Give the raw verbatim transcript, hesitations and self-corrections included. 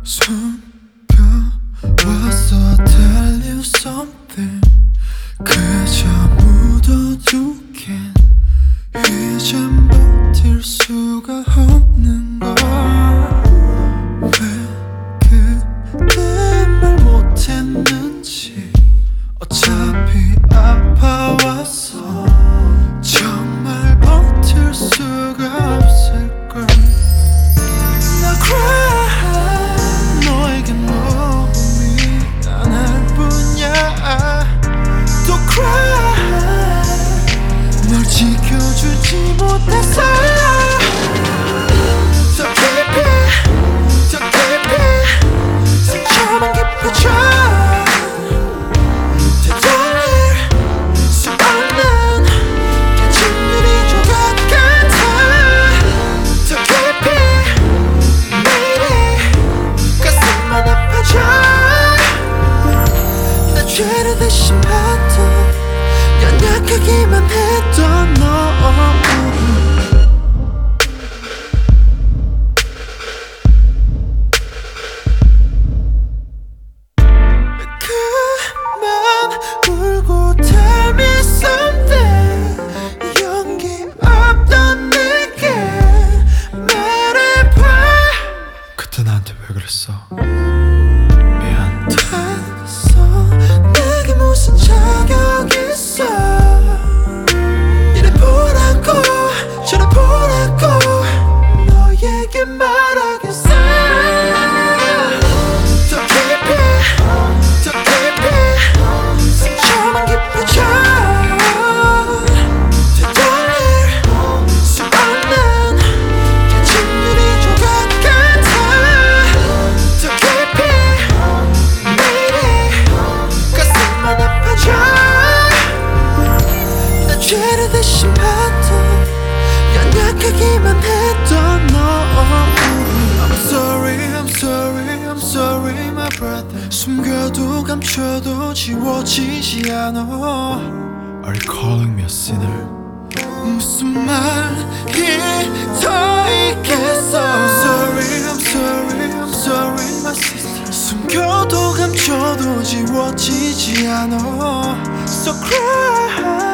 숨겨왔어 tell you something 그저 묻어두긴 이젠 버틸 수가 없는 걸 왜 그때 말 못했는지 어차피 아파왔어 정말 버틸 수가 없을걸 나 cry 너에게 너무 미안할 뿐이야 또 cry 널 지켜주지 못해서 더 깊이 더 깊이 상처만 깊어져 되돌릴 수 없는 진율이 조각 같아 더 깊이 매일이 가슴만 아파져 나 죄를 대신받던 연약하기만 했던 너 그만 울고 tell me something 용기 없던 내게 말해봐 그때 나한테 왜 그랬어 미안 됐어 내게 무슨 자격 있어 이래 보라고 저래 보라고 너에게 말하겠어 더 깊이 더 깊이 상처만 깊어져 되돌릴 수 없는 진율이 조각 같아 더 깊이 매일이 가슴만 아파져 나 죄를 대신 받던 연약하기만 했던 너 I'm sorry I'm sorry I'm sorry my brother 숨겨도 감춰도 지워지지 않아 Are you calling me a sinner? 무슨 말이 더 있겠어 I'm sorry I'm sorry I'm sorry my sister 숨겨도 감춰도 지워지지 않아 So cry